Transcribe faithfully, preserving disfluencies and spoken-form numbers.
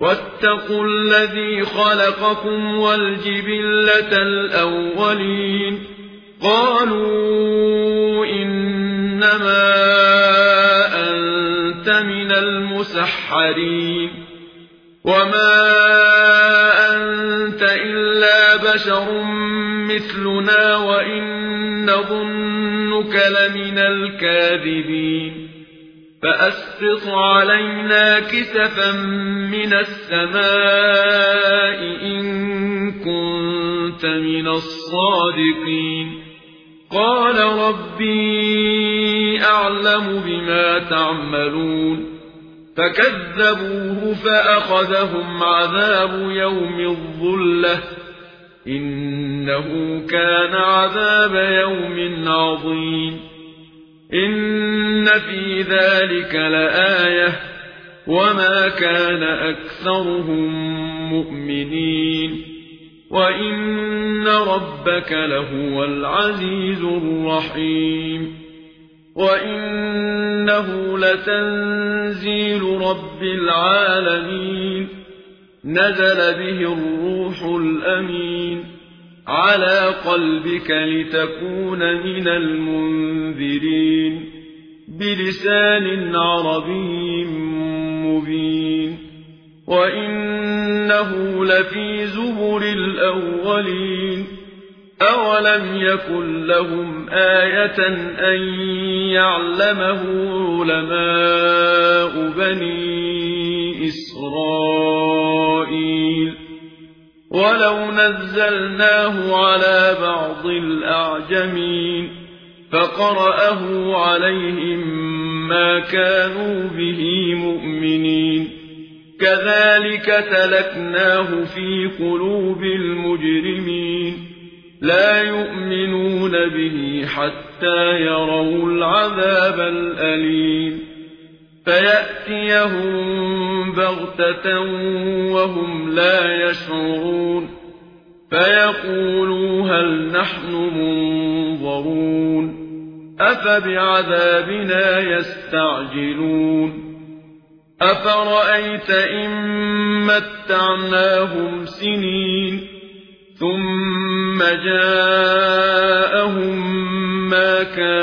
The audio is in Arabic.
واتقوا الذي خلقكم والجبلة الأولين قالوا إنما أنت من المسحرين وما أنت إلا بشر مثلنا وإن نظنك لمن الكاذبين فأسقط علينا كسفا من السماء إن كنت من الصادقين قال ربي أعلم بما تعملون فكذبوه فأخذهم عذاب يوم الظلة إنه كان عذاب يوم عظيم إن في ذلك لآية وما كان أكثرهم مؤمنين وإن ربك لهو العزيز الرحيم وإنه لتنزيل رب العالمين نزل به الروح الأمين على قلبك لتكون من المنذرين بلسان عربي مبين وإنه لفي زبر الأولين أولم يكن لهم آية أن يعلمه علماء بني إسرائيل ولو نزلناه على بعض الأعجمين فقرأه عليهم ما كانوا به مؤمنين كذلك سلكناه في قلوب المجرمين لا يؤمنون به حتى يروا العذاب الأليم فيأتيهم بغتة وهم لا يشعرون فيقولوا هل نحن منظرون أفبعذابنا يستعجلون أفرأيت إن متعناهم سنين ثم جاءهم ما كانوا